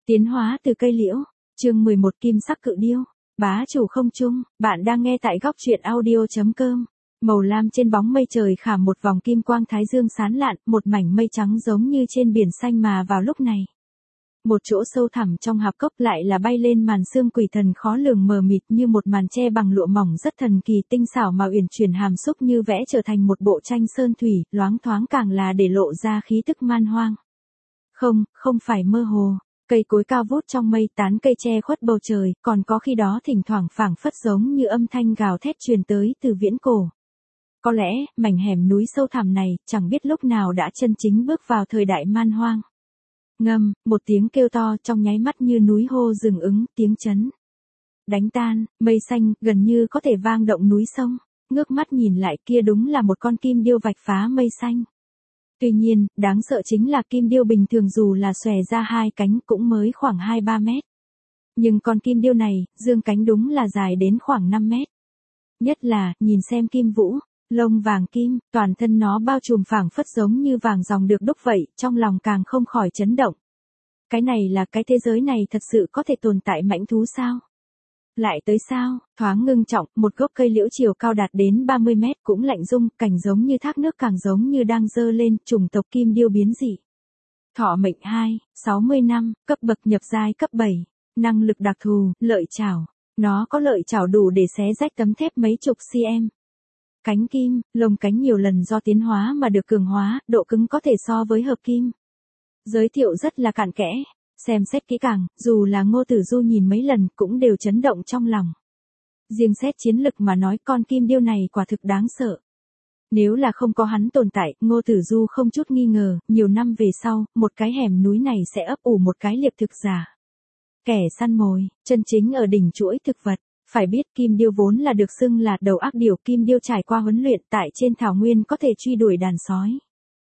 Tiến hóa từ cây liễu, chương 11 Kim sắc cự điêu, bá chủ không trung, bạn đang nghe tại góc truyện audio.com. Màu lam trên bóng mây trời khảm một vòng kim quang thái dương sáng lạn, một mảnh mây trắng giống như trên biển xanh mà vào lúc này. Một chỗ sâu thẳm trong hạp cốc lại là bay lên màn sương quỷ thần khó lường mờ mịt như một màn che bằng lụa mỏng rất thần kỳ tinh xảo mà uyển chuyển hàm xúc như vẽ trở thành một bộ tranh sơn thủy, loáng thoáng càng là để lộ ra khí tức man hoang. Không phải mơ hồ. Cây cối cao vút trong mây tán cây che khuất bầu trời, còn có khi đó thỉnh thoảng phảng phất giống như âm thanh gào thét truyền tới từ viễn cổ. Có lẽ, mảnh hẻm núi sâu thẳm này, chẳng biết lúc nào đã chân chính bước vào thời đại man hoang. Ngâm, một tiếng kêu to trong nháy mắt như núi hô rừng ứng, tiếng chấn. Đánh tan, mây xanh, gần như có thể vang động núi sông, ngước mắt nhìn lại kia đúng là một con kim điêu vạch phá mây xanh. Tuy nhiên, đáng sợ chính là kim điêu bình thường dù là xòe ra hai cánh cũng mới khoảng 2-3 mét. Nhưng con kim điêu này, dương cánh đúng là dài đến khoảng 5 mét. Nhất là, nhìn xem kim vũ, lông vàng kim, toàn thân nó bao trùm phảng phất giống như vàng ròng được đúc vậy, trong lòng càng không khỏi chấn động. Cái này là cái thế giới này thật sự có thể tồn tại mãnh thú sao? Lại tới sao, thoáng ngưng trọng, một gốc cây liễu chiều cao đạt đến 30 mét cũng lạnh rung, cảnh giống như thác nước càng giống như đang dơ lên, chủng tộc kim điêu biến dị. Thọ mệnh 2, 60 năm, cấp bậc nhập giai cấp 7, năng lực đặc thù, lợi chảo. Nó có lợi chảo đủ để xé rách tấm thép mấy chục cm. Cánh kim, lông cánh nhiều lần do tiến hóa mà được cường hóa, độ cứng có thể so với hợp kim. Giới thiệu rất là cặn kẽ. Xem xét kỹ càng, dù là Ngô Tử Du nhìn mấy lần cũng đều chấn động trong lòng. Riêng xét chiến lực mà nói con kim điêu này quả thực đáng sợ. Nếu là không có hắn tồn tại, Ngô Tử Du không chút nghi ngờ, nhiều năm về sau, một cái hẻm núi này sẽ ấp ủ một cái liệp thực giả. Kẻ săn mồi, chân chính ở đỉnh chuỗi thực vật. Phải biết kim điêu vốn là được xưng là đầu ác điểu, kim điêu trải qua huấn luyện tại trên thảo nguyên có thể truy đuổi đàn sói.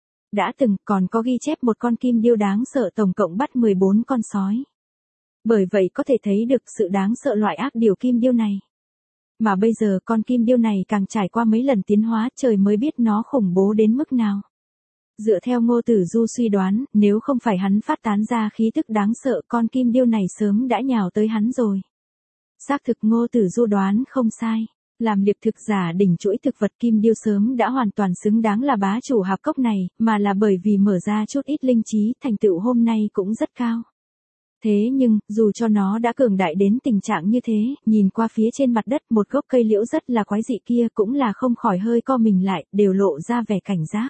Đã từng còn có ghi chép một con kim điêu đáng sợ tổng cộng bắt 14 con sói. Bởi vậy có thể thấy được sự đáng sợ loại ác điểu kim điêu này. Mà bây giờ con kim điêu này càng trải qua mấy lần tiến hóa trời mới biết nó khủng bố đến mức nào. Dựa theo Ngô Tử Du suy đoán, nếu không phải hắn phát tán ra khí tức đáng sợ con kim điêu này sớm đã nhào tới hắn rồi. Xác thực Ngô Tử Du đoán không sai. Làm liệp thực giả đỉnh chuỗi thực vật kim điêu sớm đã hoàn toàn xứng đáng là bá chủ hạp cốc này, mà là bởi vì mở ra chút ít linh trí, thành tựu hôm nay cũng rất cao. Thế nhưng, dù cho nó đã cường đại đến tình trạng như thế, nhìn qua phía trên mặt đất một gốc cây liễu rất là quái dị kia cũng là không khỏi hơi co mình lại, đều lộ ra vẻ cảnh giác.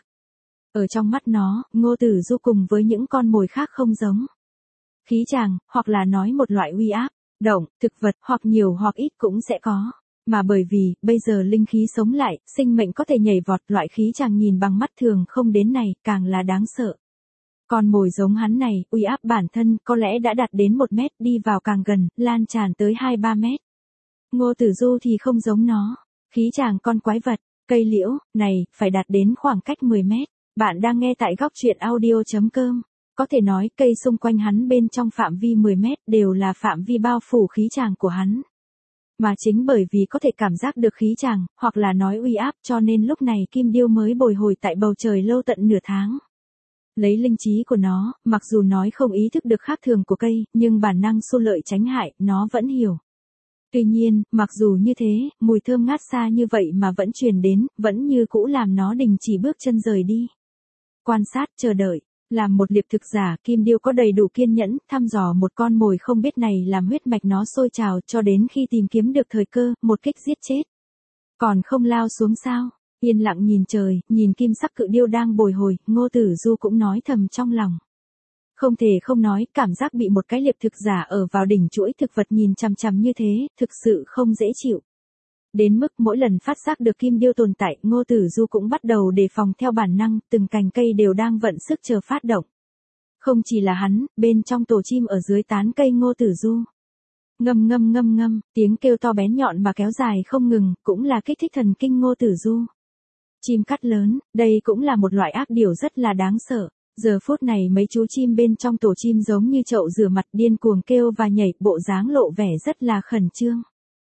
Ở trong mắt nó, Ngô Tử Du cùng với những con mồi khác không giống. Khí tràng, hoặc là nói một loại uy áp, động, thực vật, hoặc nhiều hoặc ít cũng sẽ có. Mà bởi vì, bây giờ linh khí sống lại, sinh mệnh có thể nhảy vọt, loại khí chàng nhìn bằng mắt thường không đến này, càng là đáng sợ. Còn mồi giống hắn này, uy áp bản thân, có lẽ đã đạt đến 1 mét, đi vào càng gần, lan tràn tới 2-3 mét. Ngô Tử Du thì không giống nó. Khí chàng con quái vật, cây liễu, này, phải đạt đến khoảng cách 10 mét. Bạn đang nghe tại góc truyện audio.com. Có thể nói, cây xung quanh hắn bên trong phạm vi 10 mét đều là phạm vi bao phủ khí chàng của hắn. Mà chính bởi vì có thể cảm giác được khí chàng, hoặc là nói uy áp cho nên lúc này kim điêu mới bồi hồi tại bầu trời lâu tận nửa tháng. Lấy linh trí của nó, mặc dù nói không ý thức được khác thường của cây, nhưng bản năng xu lợi tránh hại, nó vẫn hiểu. Tuy nhiên, mặc dù như thế, mùi thơm ngát xa như vậy mà vẫn truyền đến, vẫn như cũ làm nó đình chỉ bước chân rời đi. Quan sát, chờ đợi. Làm một liệp thực giả, kim điêu có đầy đủ kiên nhẫn, thăm dò một con mồi không biết này làm huyết mạch nó sôi trào cho đến khi tìm kiếm được thời cơ, một kích giết chết. Còn không lao xuống sao? Yên lặng nhìn trời, nhìn kim sắc cự điêu đang bồi hồi, Ngô Tử Du cũng nói thầm trong lòng. Không thể không nói, cảm giác bị một cái liệp thực giả ở vào đỉnh chuỗi thực vật nhìn chằm chằm như thế, thực sự không dễ chịu. Đến mức mỗi lần phát giác được kim điêu tồn tại, Ngô Tử Du cũng bắt đầu đề phòng theo bản năng, từng cành cây đều đang vận sức chờ phát động. Không chỉ là hắn, bên trong tổ chim ở dưới tán cây Ngô Tử Du. Ngâm ngâm ngâm ngâm, tiếng kêu to bén nhọn mà kéo dài không ngừng, cũng là kích thích thần kinh Ngô Tử Du. Chim cắt lớn, đây cũng là một loại ác điểu rất là đáng sợ. Giờ phút này mấy chú chim bên trong tổ chim giống như chậu rửa mặt điên cuồng kêu và nhảy, bộ dáng lộ vẻ rất là khẩn trương.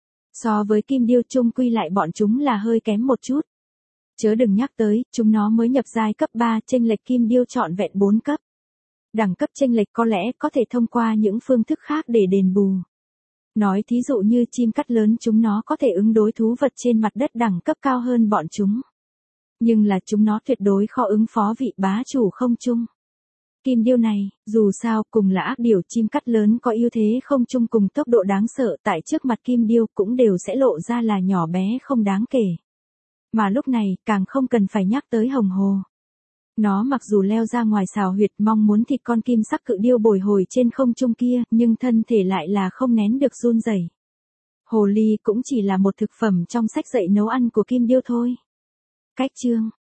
So với kim điêu chung quy lại bọn chúng là hơi kém một chút. Chớ đừng nhắc tới, chúng nó mới nhập giai cấp 3, chênh lệch kim điêu trọn vẹn 4 cấp. Đẳng cấp chênh lệch có lẽ có thể thông qua những phương thức khác để đền bù. Nói thí dụ như chim cắt lớn chúng nó có thể ứng đối thú vật trên mặt đất đẳng cấp cao hơn bọn chúng. Nhưng là chúng nó tuyệt đối khó ứng phó vị bá chủ không trung. Kim điêu này, dù sao cùng là ác điểu, chim cắt lớn có ưu thế không trung cùng tốc độ đáng sợ, tại trước mặt kim điêu cũng đều sẽ lộ ra là nhỏ bé không đáng kể. Mà lúc này, càng không cần phải nhắc tới hồng hồ. Nó mặc dù leo ra ngoài xào huyệt mong muốn thịt con kim sắc cự điêu bồi hồi trên không trung kia, nhưng thân thể lại là không nén được run rẩy. Hồ ly cũng chỉ là một thực phẩm trong sách dạy nấu ăn của kim điêu thôi. Cách chương